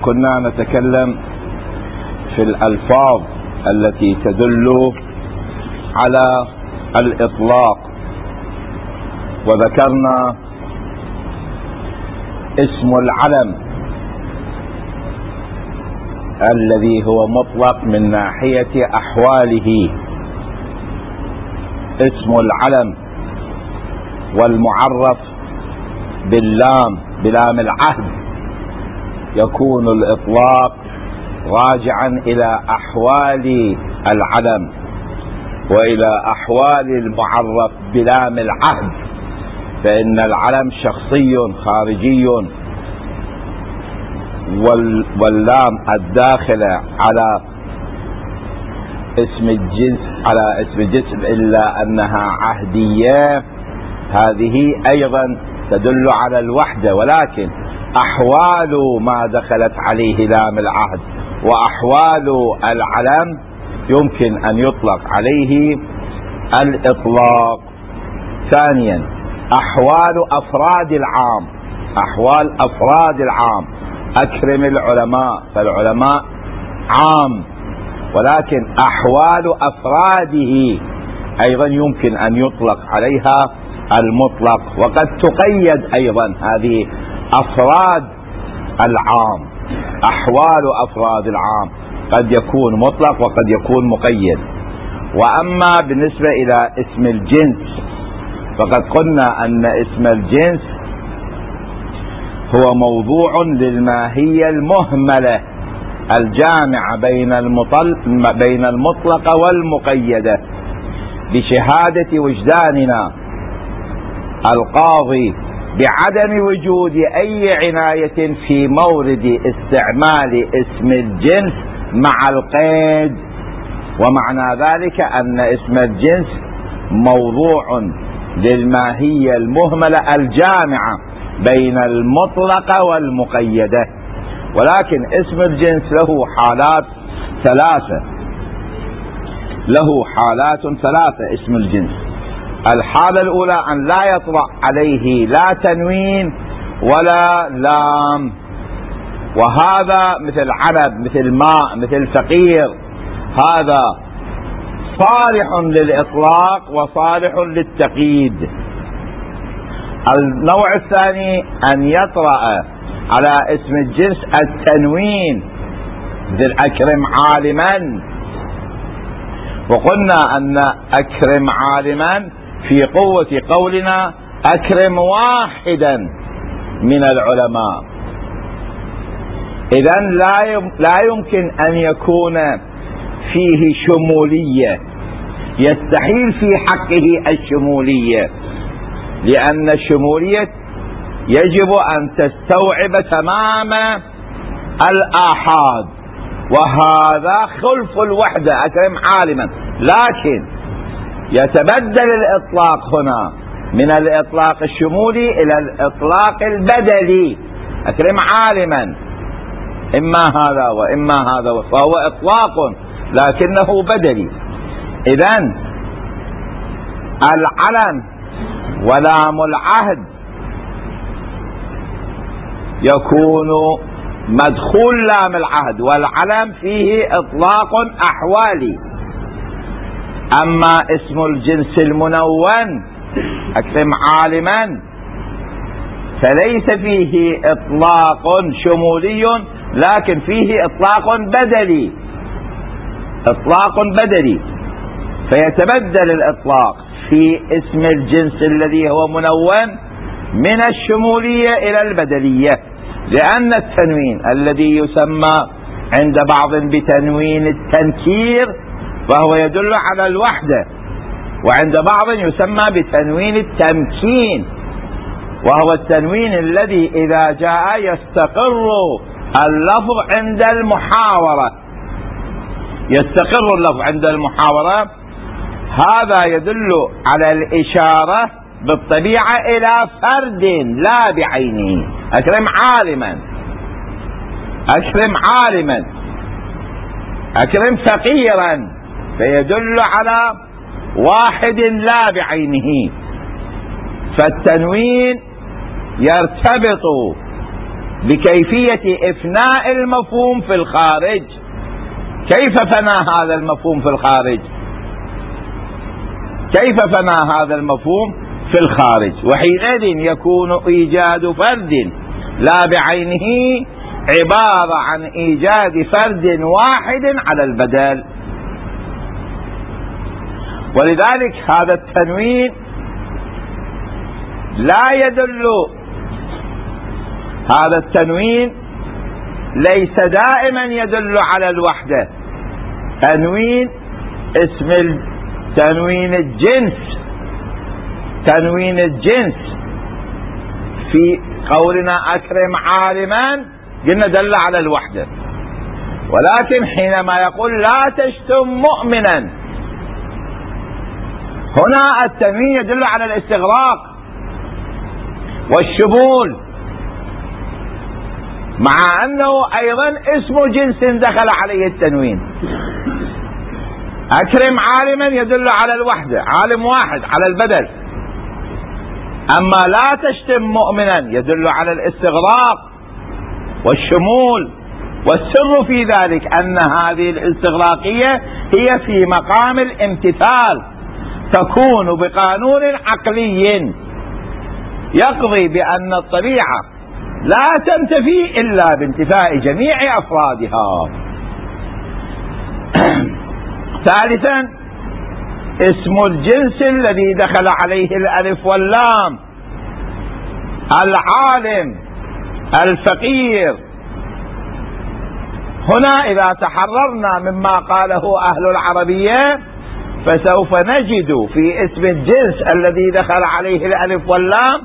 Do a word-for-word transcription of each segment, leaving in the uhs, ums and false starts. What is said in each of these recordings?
كنا نتكلم في الألفاظ التي تدل على الإطلاق، وذكرنا اسم العلم الذي هو مطلق من ناحية أحواله، اسم العلم والمعرف باللام بلام العهد يكون الإطلاق راجعا إلى أحوال العلم وإلى أحوال المعرف بلام العهد، فإن العلم شخصي خارجي، واللام الداخلة على اسم الجنس على اسم الجسم إلا أنها عهدية، هذه أيضا تدل على الوحدة، ولكن أحوال ما دخلت عليه لام العهد وأحوال العلم يمكن أن يطلق عليه الإطلاق. ثانيا أحوال أفراد العام، أحوال أفراد العام أكرم العلماء، فالعلماء عام، ولكن أحوال أفراده أيضا يمكن أن يطلق عليها المطلق، وقد تقيد أيضا هذه أفراد العام، أحوال أفراد العام قد يكون مطلق وقد يكون مقيد. وأما بالنسبة إلى اسم الجنس فقد قلنا أن اسم الجنس هو موضوع للماهية المهملة الجامعة بين بين المطلقة والمقيدة، بشهادة وجداننا القاضي بعدم وجود أي عناية في مورد استعمال اسم الجنس مع القيد، ومعنى ذلك أن اسم الجنس موضوع للماهية المهملة الجامعة بين المطلقة والمقيدة. ولكن اسم الجنس له حالات ثلاثة، له حالات ثلاثة اسم الجنس. الحالة الأولى أن لا يطرأ عليه لا تنوين ولا لام، وهذا مثل عنب، مثل ماء، مثل فقير، هذا صالح للإطلاق وصالح للتقييد. النوع الثاني أن يطرأ على اسم الجنس التنوين، مثل أكرم عالما، وقلنا أن أكرم عالما في قوة قولنا أكرم واحدا من العلماء، إذن لا يمكن أن يكون فيه شمولية، يستحيل في حقه الشمولية، لأن الشمولية يجب أن تستوعب تمام الآحاد، وهذا خلف الوحدة أكرم عالما. لكن يتبدل الإطلاق هنا من الإطلاق الشمولي إلى الإطلاق البدلي، أكرم عالما إما هذا وإما هذا، فهو إطلاق لكنه بدلي. إذن العلم ولام العهد يكون مدخول لام العهد، والعلم فيه إطلاق أحوالي. أما اسم الجنس المنون أكرم عالما فليس فيه إطلاق شمولي، لكن فيه إطلاق بدلي، إطلاق بدلي، فيتبدل الإطلاق في اسم الجنس الذي هو منون من الشمولية إلى البدلية، لأن التنوين الذي يسمى عند بعض بتنوين التنكير فهو يدل على الوحدة، وعند بعض يسمى بتنوين التمكين، وهو التنوين الذي إذا جاء يستقر اللفظ عند المحاورة، يستقر اللفظ عند المحاورة، هذا يدل على الإشارة بالطبيعة إلى فرد لا بعينه، أكرم عالما، أكرم عالما، أكرم فقيرا، فيدل على واحد لا بعينه. فالتنوين يرتبط بكيفية إفناء المفهوم في الخارج. كيف فنى هذا المفهوم في الخارج؟ كيف فنى هذا المفهوم في الخارج؟ وحينئذ يكون إيجاد فرد لا بعينه عبارة عن إيجاد فرد واحد على البدل. ولذلك هذا التنوين لا يدل، هذا التنوين ليس دائما يدل على الوحدة. تنوين اسم تنوين الجنس، تنوين الجنس في قولنا أكرم عالما قلنا دل على الوحدة، ولكن حينما يقول لا تشتم مؤمنا هنا التنوين يدل على الاستغراق والشمول، مع أنه أيضا اسم جنس دخل عليه التنوين. أكرم عالما يدل على الوحدة، عالم واحد على البدل. أما لا تشتم مؤمنا يدل على الاستغراق والشمول، والسر في ذلك أن هذه الاستغراقية هي في مقام الامتثال، تكون بقانون عقلي يقضي بأن الطبيعة لا تنتفي إلا بانتفاء جميع أفرادها. ثالثا اسم الجنس الذي دخل عليه الألف واللام، العالم، الفقير. هنا إذا تحررنا مما قاله أهل العربية فسوف نجد في اسم الجنس الذي دخل عليه الألف واللام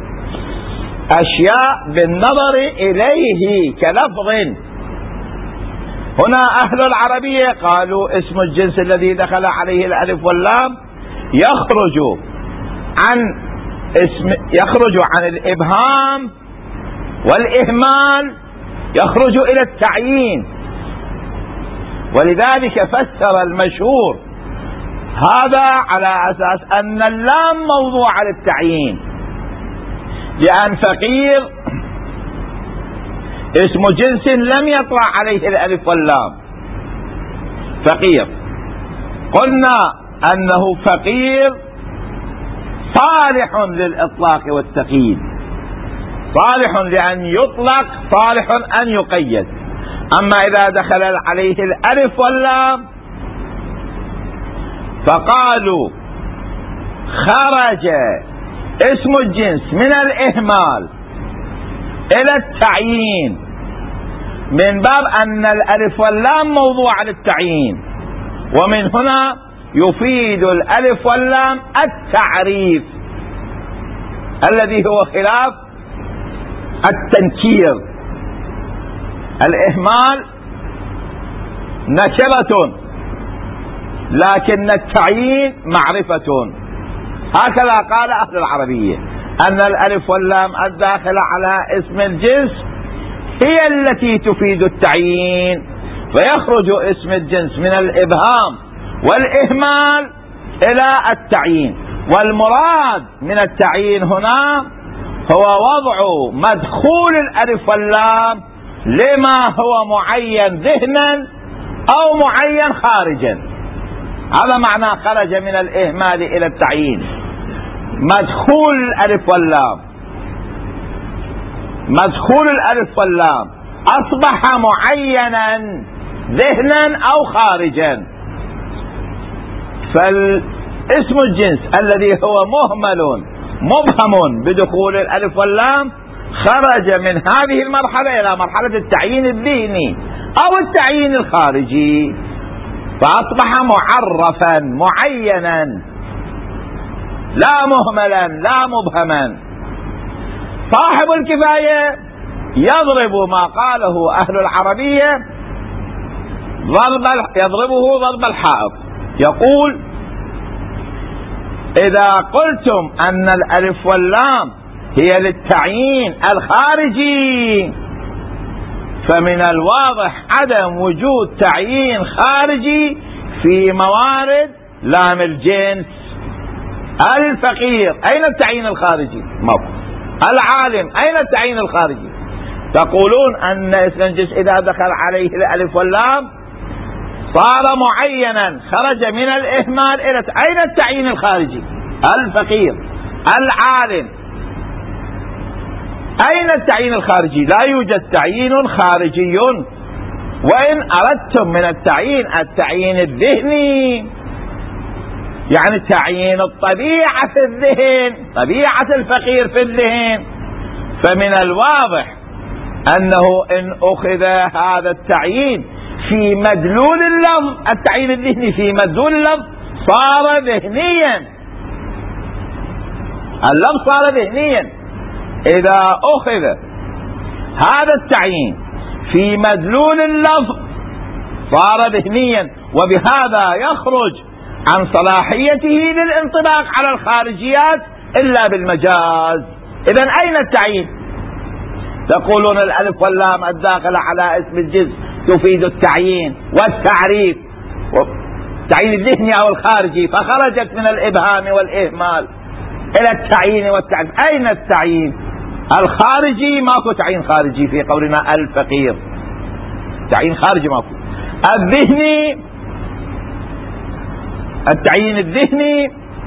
أشياء بالنظر إليه كلفظ. هنا أهل العربية قالوا اسم الجنس الذي دخل عليه الألف واللام يخرج عن اسم يخرج عن الإبهام والإهمال، يخرج إلى التعيين. ولذلك فسر المشهور هذا على أساس أن اللام موضوع للتعيين، لأن فقير اسم جنس لم يطلع عليه الألف واللام. فقير قلنا أنه فقير صالح للإطلاق والتقييد، صالح لأن يطلق، صالح أن يقيد. أما إذا دخل عليه الألف واللام فقالوا خرج اسم الجنس من الإهمال إلى التعيين، من باب أن الألف واللام موضوع للتعيين، ومن هنا يفيد الألف واللام التعريف الذي هو خلاف التنكير. الإهمال نكرة لكن التعيين معرفة، هكذا قال أهل العربية، أن الألف واللام الداخلة على اسم الجنس هي التي تفيد التعيين، فيخرج اسم الجنس من الإبهام والإهمال إلى التعيين. والمراد من التعيين هنا هو وضع مدخول الألف واللام لما هو معين ذهنا أو معين خارجا. هذا معنى خرج من الإهمال إلى التعيين، مدخول الألف واللام، مدخول الألف واللام أصبح معينا ذهنا أو خارجا. فالاسم الجنس الذي هو مهمل مبهم بدخول الألف واللام خرج من هذه المرحلة إلى مرحلة التعيين الذهني أو التعيين الخارجي، فأصبح معرفا معينا لا مهملا لا مبهما. صاحب الكفاية يضرب ما قاله أهل العربية ضرب يضربه ضرب الحائط، يقول إذا قلتم أن الألف واللام هي للتعيين الخارجي فمن الواضح عدم وجود تعيين خارجي في موارد لام الجنس. الفقير أين التعيين الخارجي؟ موجود. العالم أين التعيين الخارجي؟ تقولون أن اسم الجنس إذا دخل عليه الألف واللام صار معينا، خرج من الإهمال إلى أين التعيين الخارجي؟ الفقير، العالم، أين التعيين الخارجي؟ لا يوجد تعيين خارجي. وإن أردتم من التعيين التعيين الذهني، يعني تعيين الطبيعة في الذهن، طبيعة الفقير في الذهن، فمن الواضح أنه إن أخذ هذا التعيين في مدلول اللفظ، التعيين الذهني في مدلول اللفظ صار ذهنيا، اللفظ صار ذهنيا. إذا أخذ هذا التعيين في مدلول اللفظ صار ذهنيا، وبهذا يخرج عن صلاحيته للانطباق على الخارجيات إلا بالمجاز. إذن أين التعيين؟ تقولون الألف واللام الداخلة على اسم الجنس تفيد التعيين والتعريف، التعيين الذهني أو الخارجي، فخرجت من الإبهام والإهمال إلى التعيين والتعريف. أين التعيين الخارجي؟ ماكو تعيين خارجي في قولنا الفقير، تعيين خارجي ماكو. الذهني، التعيين الذهني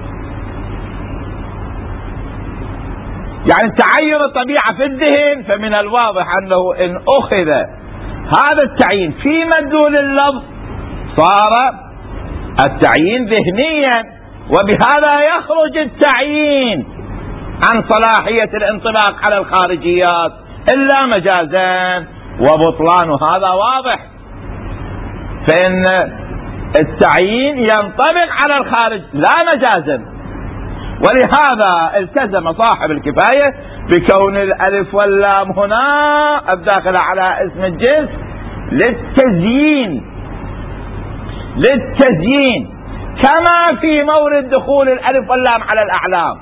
يعني تعين الطبيعة في الذهن، فمن الواضح أنه إن أخذ هذا التعيين في مدلول اللفظ صار التعيين ذهنيا، وبهذا يخرج التعيين عن صلاحية الانطباق على الخارجيات إلا مجازا، وبطلان هذا واضح. فإن التعيين ينطبق على الخارج لا مجازا، ولهذا التزم صاحب الكفاية بكون الألف واللام هنا الداخلة على اسم الجنس للتزيين، للتزيين كما في مورد دخول الألف واللام على الأعلام،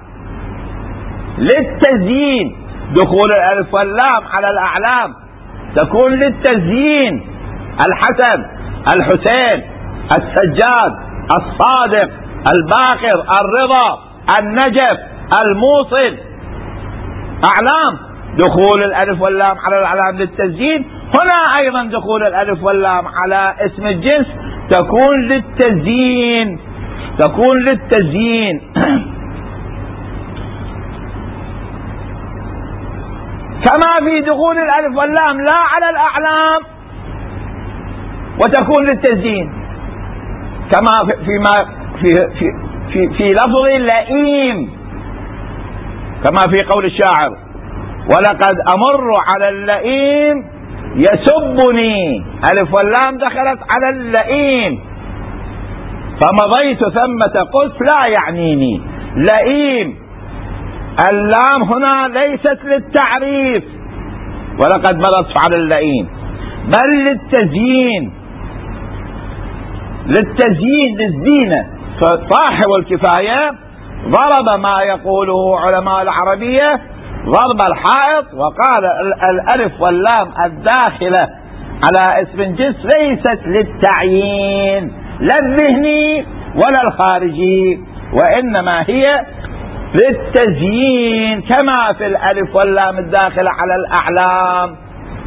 للتزيين. دخول الألف واللام على الأعلام تكون للتزيين، الحسن، الحسين، السجاد، الصادق، الباقر، الرضا، النجف، الموصل، أعلام. دخول الألف واللام على الأعلام للتزيين. هنا أيضا دخول الألف واللام على اسم الجنس تكون للتزيين، تكون للتزيين كما في دخول الألف واللام لا على الأعلام وتكون للتزيين، كما فيما في في في, في لفظ اللئيم، كما في قول الشاعر: ولقد أمر على اللئيم يسبني. ألف واللام دخلت على اللئيم فمضيت ثمة قلت لا يعنيني. لئيم، اللام هنا ليست للتعريف ولقد مرت على اللئيم، بل للتزيين، للتزيين، للزينة. فصاحب الكفاية ضرب ما يقوله علماء العربية ضرب الحائط، وقال الألف واللام الداخلة على اسم الجنس ليست للتعيين لا الذهني ولا الخارجي، وإنما هي للتزيين كما في الألف واللام الداخلة على الأعلام،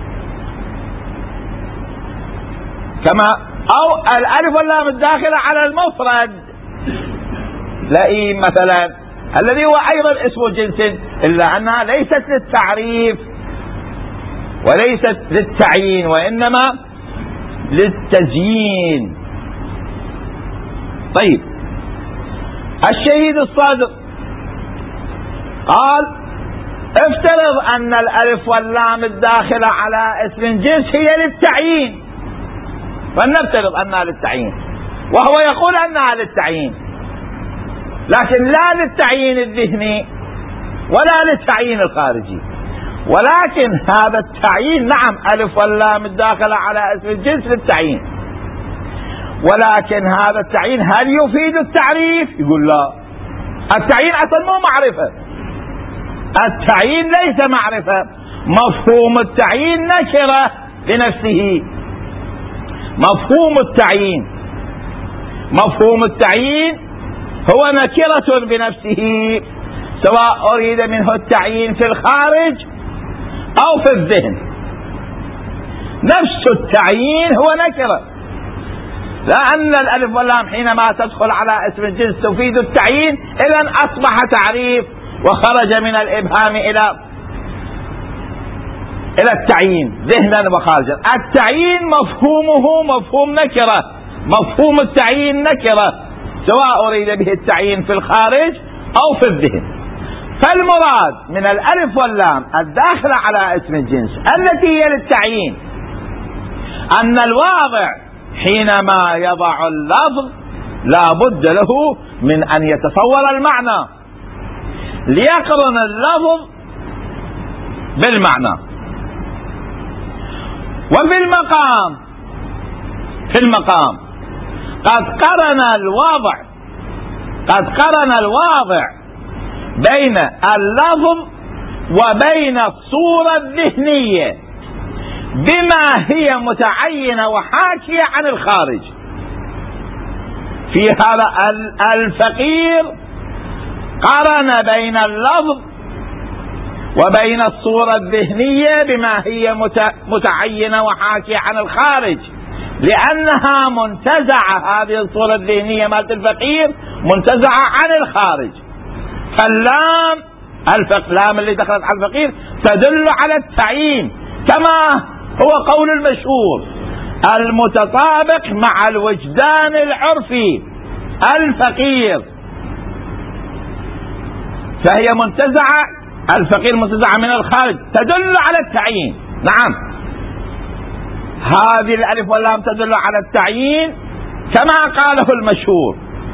كما أو الألف واللام الداخلة على المفرد لئيم مثلا، الذي هو أيضا اسم جنس، إلا أنها ليست للتعريف وليست للتعيين وإنما للتزيين. طيب، الشهيد الصادق قال: افترض أن الألف واللام الداخلة على اسم جنس هي للتعيين، فلنفترض أنها للتعيين، وهو يقول أنها للتعيين، لكن لا للتعيين الذهني ولا للتعيين الخارجي. ولكن هذا التعيين نعم ألف واللام الداخلة على اسم الجنس للتعيين، ولكن هذا التعيين هل يفيد التعريف؟ يقول لا، التعيين أصلا مو معرفة، التعيين ليس معرفة، مفهوم التعيين نكرة بنفسه، مفهوم التعيين مفهوم التعيين هو نكرة بنفسه، سواء أريد منه التعيين في الخارج أو في الذهن. نفس التعيين هو نكرة، لأن الألف واللام حينما تدخل على اسم الجنس تفيد التعيين، إذن أصبح تعريف وخرج من الإبهام إلى إلى التعيين ذهنا وخارجا. التعيين مفهومه مفهوم نكرة، مفهوم التعيين نكرة، سواء أريد به التعيين في الخارج أو في الذهن. فالمراد من الألف واللام الداخلة على اسم الجنس التي هي للتعيين أن الواضع حينما يضع اللفظ لا بد له من أن يتصور المعنى ليقرن اللفظ بالمعنى. وفي المقام في المقام قد قرن الواضع قد قرن الواضع بين اللفظ وبين الصورة الذهنية بما هي متعينة وحاكية عن الخارج. في هذا الفقير قرن بين اللفظ وبين الصورة الذهنية بما هي متعينة وحاكية عن الخارج، لأنها منتزعة، هذه الصورة الذهنية مالت الفقير منتزعة عن الخارج. فاللام اللام اللي دخلت على الفقير تدل على التعيين، كما هو قول المشهور المتطابق مع الوجدان العرفي الفقير، فهي منتزعة، الفقير منتزعة من الخارج تدل على التعيين. نعم، هذه الألف واللام تدل على التعيين كما قاله المشهور،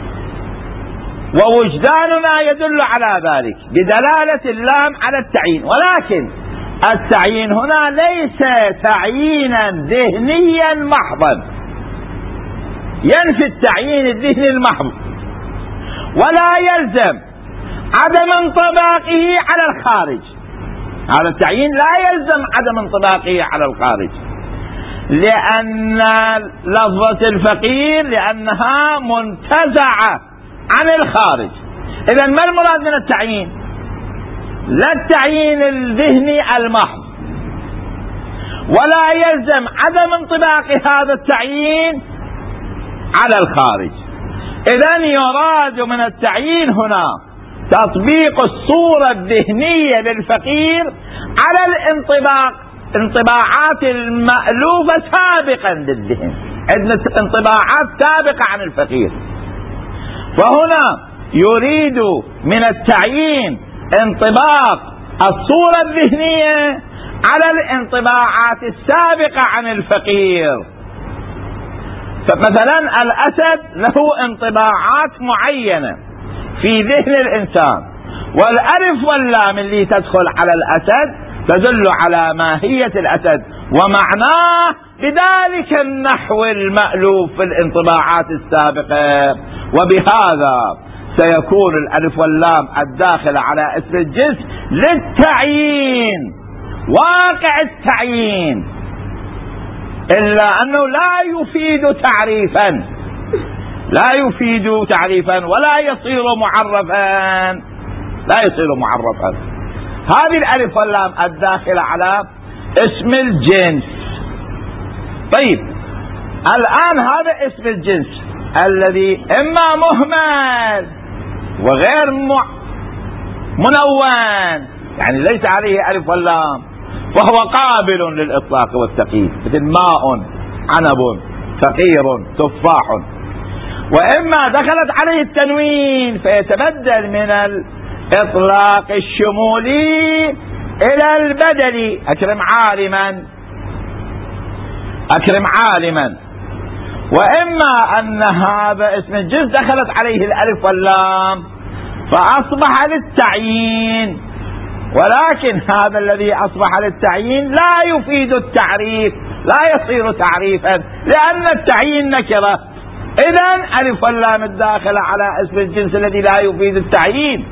ووجداننا يدل على ذلك بدلالة اللام على التعيين. ولكن التعيين هنا ليس تعيينا ذهنيا محضا ينفي التعيين الذهني المحض، ولا يلزم عدم انطباقه على الخارج. هذا التعيين لا يلزم عدم انطباقه على الخارج، لأن لفظة الفقير لأنها منتزعة عن الخارج. إذن ما المراد من التعيين؟ لا التعيين الذهني المحض، ولا يلزم عدم انطباق هذا التعيين على الخارج. إذن يراد من التعيين هنا تطبيق الصورة الذهنية للفقير على الانطباق انطباعات المألوفة سابقا للذهن، عندنا انطباعات سابقة عن الفقير، فهنا يريد من التعيين انطباق الصورة الذهنية على الانطباعات السابقة عن الفقير. فمثلا الأسد له انطباعات معينة في ذهن الإنسان، والألف واللام اللي تدخل على الأسد تدل على ماهية الأسد ومعناه بذلك النحو المألوف في الانطباعات السابقة. وبهذا سيكون الألف واللام الداخل على اسم الجنس للتعيين، واقع التعيين، إلا أنه لا يفيد تعريفا لا يفيد تعريفا ولا يصير معرفا لا يصير معرفا. هذه الألف واللام الداخلة على اسم الجنس. طيب، الآن هذا اسم الجنس الذي إما مهمل وغير منون، يعني ليس عليه ألف واللام، فهو قابل للإطلاق والتقييد، مثل ماء، عنب، فقير، تفاح. وإما دخلت عليه التنوين فيتبدل من الإطلاق الشمولي إلى البدلي، أكرم عالما أكرم عالما. وإما أن هذا اسم الجنس دخلت عليه الألف واللام فأصبح للتعيين، ولكن هذا الذي أصبح للتعيين لا يفيد التعريف، لا يصير تعريفا، لأن التعيين نكرة. إذن ألف واللام الداخلة على اسم الجنس الذي لا يفيد التعيين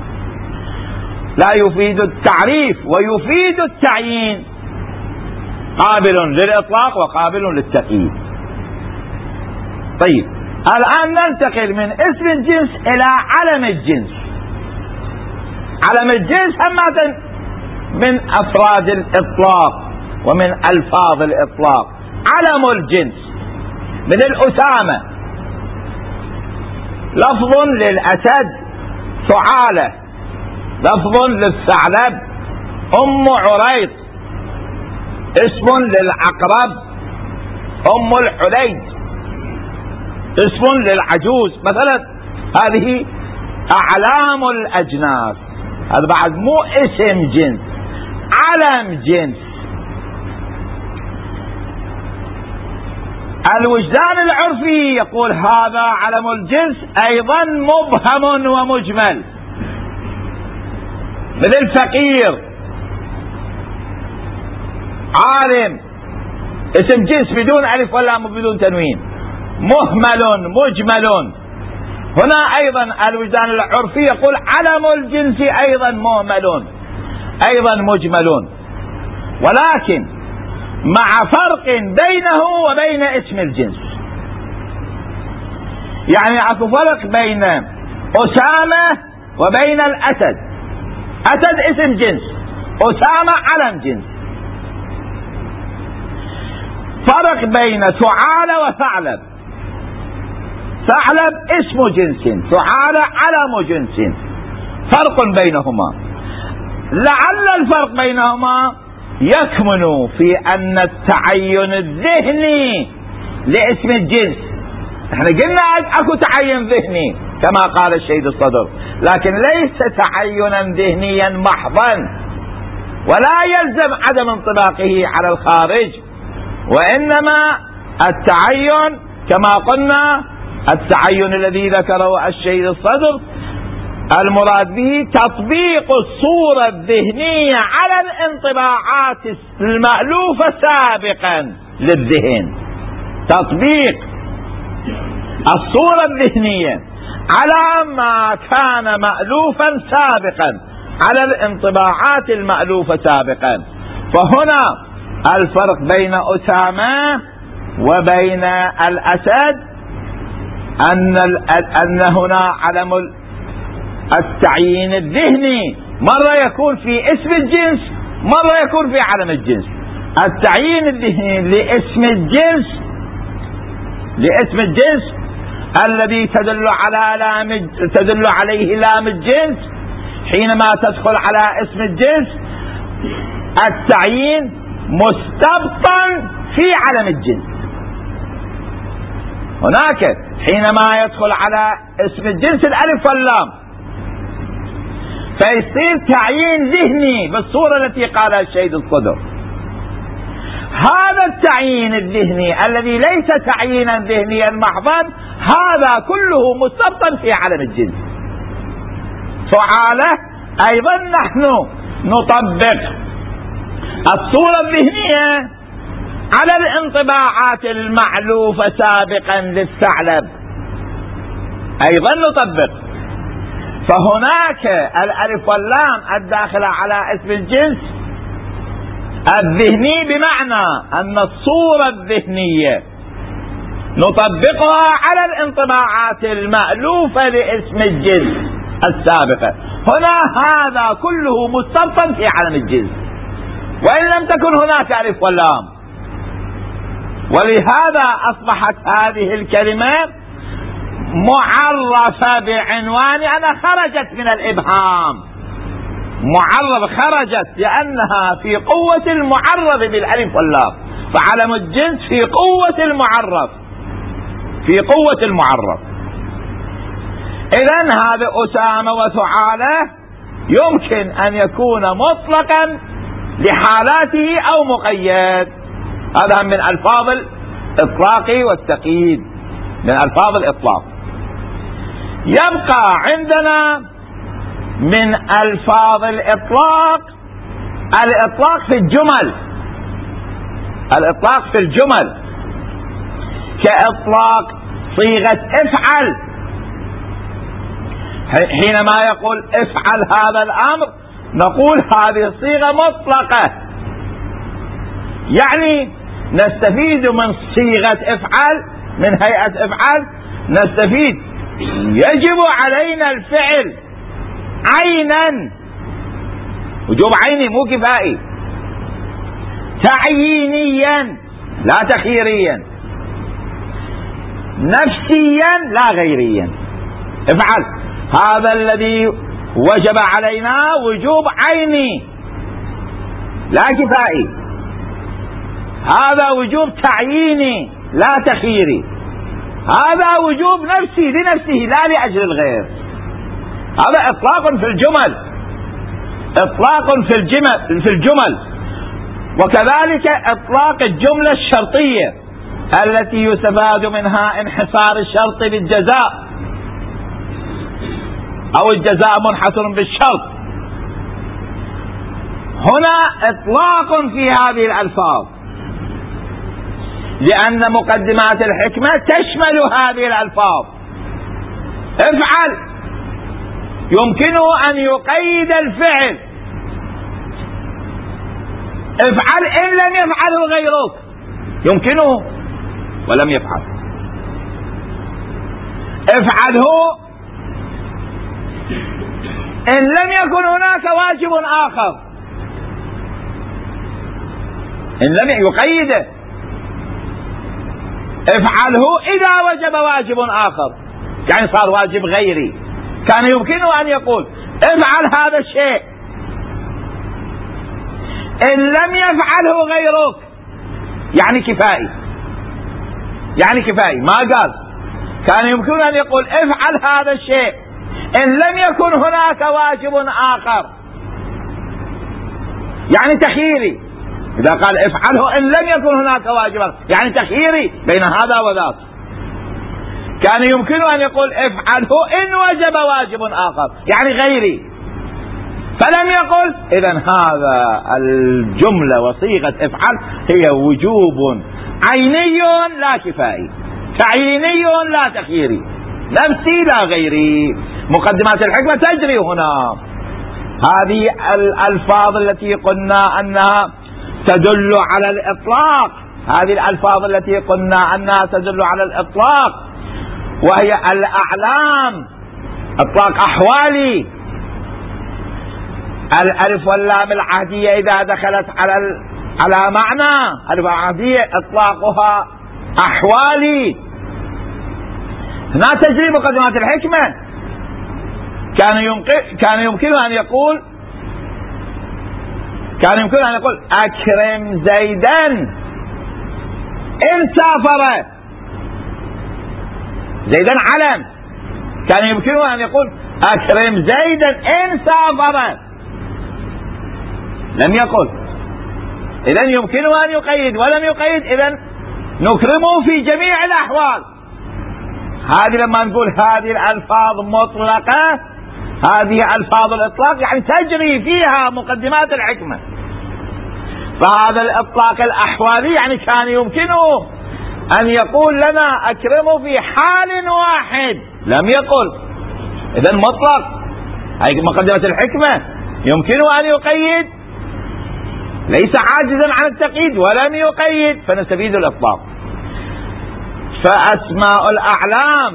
لا يفيد التعريف ويفيد التعيين، قابل للإطلاق وقابل للتقييد. طيب، الآن ننتقل من اسم الجنس إلى علم الجنس. علم الجنس هم من أفراد الإطلاق ومن ألفاظ الإطلاق. علم الجنس من الأسامة لفظ للأسد ثعالة، لفظ للثعلب أم عريط، اسم للعقرب أم الحليج، اسم للعجوز مثلا. هذه أعلام الأجناس، هذا بعد مو اسم جنس، علم جنس. الوجدان العرفي يقول هذا علم الجنس أيضا مبهم ومجمل، مثل فقير، عالم، اسم جنس بدون ألف ولام وبدون تنوين، مهمل مجمل. هنا أيضا الوجدان العرفي يقول علم الجنس أيضا مهمل أيضا مجمل، ولكن مع فرق بينه وبين اسم الجنس. يعني اكو فرق بين أسامة وبين الأسد. أسد اسم جنس، أسامة علم جنس. فرق بين ثعالة وثعلب، ثعلب اسم جنس، ثعالة علم جنس، فرق بينهما. لعل الفرق بينهما يكمن في أن التعين الذهني لاسم الجنس، احنا قلنا اكو تعين ذهني كما قال السيد الصدر، لكن ليس تعينا ذهنيا محضا، ولا يلزم عدم انطباقه على الخارج، وإنما التعين كما قلنا التعين الذي ذكره السيد الصدر المراد به تطبيق الصورة الذهنية على الانطباعات المألوفة سابقا للذهن، تطبيق الصورة الذهنية على ما كان مألوفا سابقا على الانطباعات المألوفة سابقا. فهنا الفرق بين أسامة وبين الأسد أن أن هنا علم التعيين الذهني مرة يكون في اسم الجنس، مرة يكون في علم الجنس. التعيين الذهني لاسم الجنس لاسم الجنس الذي تدل على لام تدل عليه لام الجنس حينما تدخل على اسم الجنس، التعيين مستبطن في علم الجنس. هناك حينما يدخل على اسم الجنس الألف واللام فيصير تعيين ذهني بالصورة التي قالها السيد الصدر. هذا التعيين الذهني الذي ليس تعيينا ذهنيا محضا هذا كله مستبطن في علم الجنس. فعاله أيضا نحن نطبق الصورة الذهنية على الانطباعات المعلوفة سابقا للثعلب، أيضا نطبق. فهناك الألف واللام الداخلة على اسم الجنس الذهني بمعنى أن الصورة الذهنية نطبقها على الانطباعات المألوفة لاسم الجنس السابقة. هنا هذا كله مستبطن في علم الجنس وإن لم تكن هناك ألف واللام، ولهذا أصبحت هذه الكلمة معرفة بعنوان أنا خرجت من الإبهام، معرف خرجت لأنها في قوة المعرف بالألف واللام، فعلم الجنس في قوة المعرف في قوة المعرف. إذن هذا أسامة وثعالة يمكن أن يكون مطلقا لحالاته أو مقيد، هذا من ألفاظ الإطلاق والتقييد، من ألفاظ الإطلاق. يبقى عندنا من ألفاظ الإطلاق الإطلاق في الجمل، الإطلاق في الجمل كإطلاق صيغة افعل، حينما يقول افعل هذا الأمر نقول هذه الصيغة مطلقة، يعني نستفيد من صيغة افعل، من هيئة افعل نستفيد يجب علينا الفعل عينا، وجوب عيني مو كفائي. تعيينيا لا تخييريا، نفسيا لا غيريا. افعل هذا الذي وجب علينا وجوب عيني لا كفائي، هذا وجوب تعييني لا تخييري، هذا وجوب نفسي لنفسه لا لأجل الغير. هذا إطلاق في الجمل، إطلاق في الجمل في الجمل وكذلك إطلاق الجملة الشرطية التي يستفاد منها انحصار الشرط بالجزاء أو الجزاء منحصر بالشرط. هنا إطلاق في هذه الألفاظ لأن مقدمات الحكمة تشمل هذه الألفاظ. افعل يمكنه أن يقيد الفعل، افعل إن لم يفعله غيرك يمكنه ولم يفعل، افعله إن لم يكن هناك واجب آخر، إن لم يقيده، افعله إذا وجب واجب آخر، يعني صار واجب غيري. كان يمكنه أن يقول افعل هذا الشيء إن لم يفعله غيرك، يعني كفائي، يعني كفائي. ما قال كان يمكنه أن يقول افعل هذا الشيء إن لم يكن هناك واجب آخر، يعني تخييري. إذا قال افعله إن لم يكن هناك واجب آخر يعني تخييري بين هذا وذاك. كان يمكنه أن يقول افعله إن وجب واجب آخر يعني غيري، فلم يقل. إذن هذا الجملة وصيغة افعل هي وجوب عيني لا كفائي، تعييني لا تخييري، نفسي لا غيري. مقدمات الحكمة تجري هنا. هذه الألفاظ التي قلنا أنها تدل على الإطلاق، هذه الألفاظ التي قلنا أنها تدل على الإطلاق وهي الأعلام، إطلاق أحوالي. الألف واللام العهدية إذا دخلت على على معنى الألف العهدية إطلاقها أحوالي. هنا تجري مقدمات الحكمة. كان يمكن كان يمكنه أن يقول كان يمكنه أن يقول أكرم زيدا إن سافر. زيدا علم، كان يمكنه أن يقول أكرم زيدا إن سافر، لم يقل. إذن يمكنه أن يقيد ولم يقيد، إذن نكرمه في جميع الأحوال. هذه لما نقول هذه الألفاظ مطلقة، هذه ألفاظ الإطلاق يعني تجري فيها مقدمات الحكمة. فهذا الإطلاق الأحوالي يعني كان يمكنه أن يقول لنا أكرمه في حال واحد، لم يقل. إذن مطلق، هذه مقدمة الحكمة. يمكنه أن يقيد، ليس عاجزا عن التقييد ولم يقيد، فنستفيد الإطلاق. فأسماء الأعلام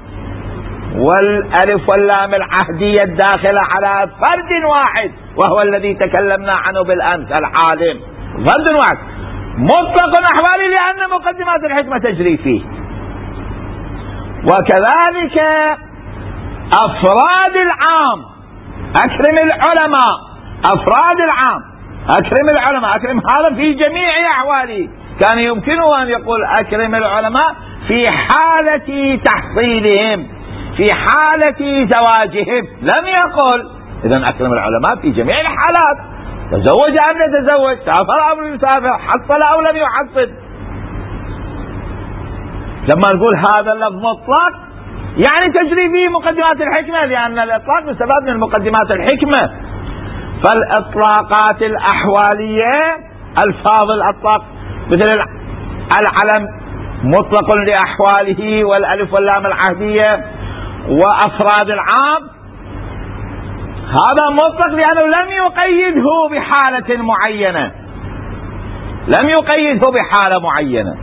والألف واللام العهدية الداخلة على فرد واحد وهو الذي تكلمنا عنه بالأمس، العالم، فرد واحد مطلق أحوالي لأن مقدمات الحكمة تجري فيه. وكذلك أفراد العام، أكرم العلماء، أفراد العام، أكرم العلماء، أكرم هذا في جميع أحوالي. كان يمكنه أن يقول أكرم العلماء في حالة تحصيلهم، في حالة زواجهم، لم يقل. إذن أكرم العلماء في جميع الحالات، تزوج أم لا يتزوج، سافر أم لم يسافر، حصل أو لم يحصل. لما نقول هذا اللفظ مطلق يعني تجري فيه مقدمات الحكمة، لأن الإطلاق يستفاد من مقدمات الحكمة. فالإطلاقات الأحوالية ألفاظ الإطلاق مثل العلم مطلق لأحواله، والألف واللام العهدية، وأفراد العام هذا مطلق لأنه لم يقيده بحالة معينة، لم يقيده بحالة معينة.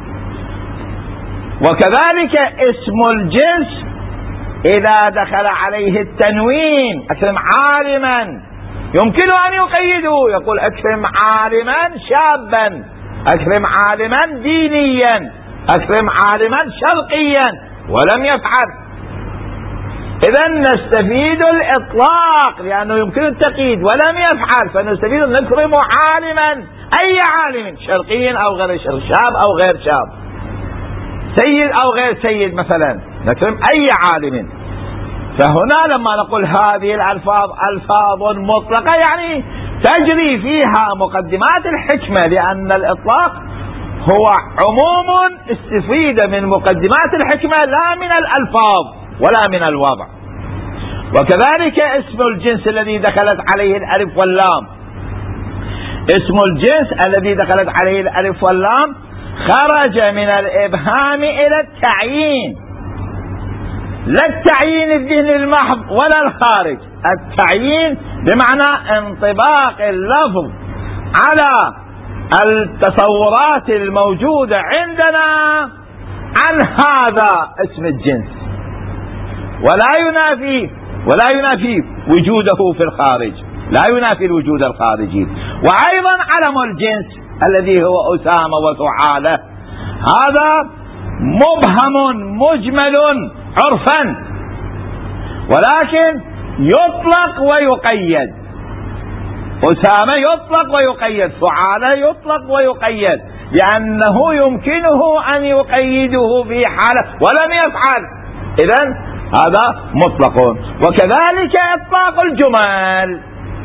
وكذلك اسم الجنس إذا دخل عليه التنوين، أكرم عالما، يمكن أن يقيده، يقول أكرم عالما شابا أكرم عالما دينيا، أكرم عالما شرقيا، ولم يفعل. إذا نستفيد الإطلاق لأنه يمكن التقييد ولم يفعل، فنستفيد نكرم عالما، أي عالم شرقي أو غير شرقي، شاب أو غير شاب، سيد أو غير سيد مثلا، نكرم أي عالم. فهنا لما نقول هذه الألفاظ ألفاظ مطلقة يعني تجري فيها مقدمات الحكمة، لأن الإطلاق هو عموم استفيد من مقدمات الحكمة لا من الألفاظ ولا من الوضع. وكذلك اسم الجنس الذي دخلت عليه الألف واللام، اسم الجنس الذي دخلت عليه الألف واللام خرج من الإبهام إلى التعيين، لا التعيين الذهني المحض ولا الخارج، التعيين بمعنى انطباق اللفظ على التصورات الموجودة عندنا عن هذا اسم الجنس، ولا ينافي ولا ينافي وجوده في الخارج، لا ينافي الوجود الخارجي. وأيضا علم الجنس الذي هو أسامة وسعالة هذا مبهم مجمل عرفا، ولكن يطلق ويقيد. أسامة يطلق ويقيد، سعالة يطلق ويقيد، لأنه يمكنه أن يقيده في حالة ولم يفعل، إذن هذا مطلق. وكذلك إطلاق الجمل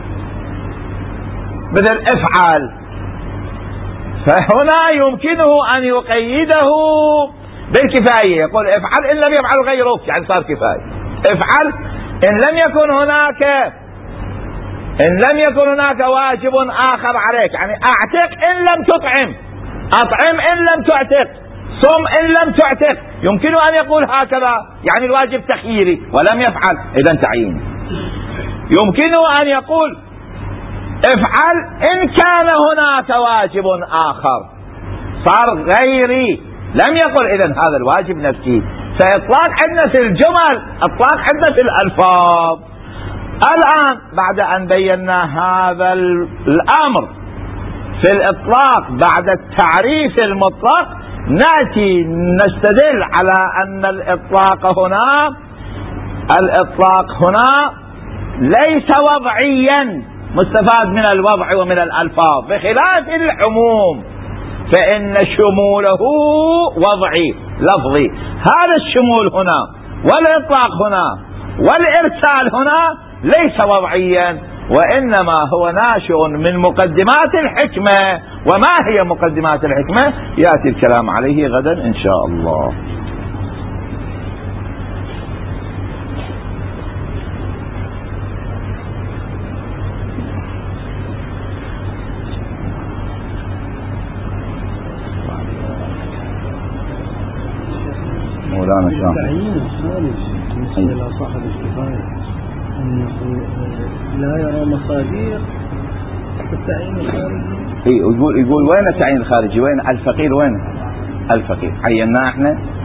مثل افعل، فهنا يمكنه أن يقيده بالكفاية، يقول افعل إن لم يفعل غيرك، يعني صار كفاية. افعل إن لم يكن هناك إن لم يكن هناك واجب آخر عليك، يعني أعتق إن لم تطعم، أطعم إن لم تعتق، صم إن لم تعتق، يمكن أن يقول هكذا، يعني الواجب تخييري ولم يفعل، إذن تعيين. يمكنه أن يقول افعل إن كان هناك واجب آخر، صار غيري، لم يقل إذن هذا الواجب نفسي. فإطلاق عندنا في الجمل، إطلاق عندنا في الألفاظ. الآن بعد أن بينا هذا الأمر في الإطلاق بعد التعريف المطلق، نأتي نستدل على أن الإطلاق هنا الإطلاق هنا ليس وضعيا مستفاد من الوضع ومن الألفاظ، بخلاف العموم فإن شموله وضعي لفظي. هذا الشمول هنا والإطلاق هنا والإرسال هنا ليس وضعيا، وإنما هو ناشئ من مقدمات الحكمة. وما هي مقدمات الحكمة؟ يأتي الكلام عليه غدا إن شاء الله. مولانا شاء التعيين الخارجي بالنسبة إلى صاحب الكفاية أنه لا يرى مصادر التعيين الخارجي. يقول يقول وين التعيين الخارجي؟ وين الفقير؟ وين الفقير؟ عيناه احنا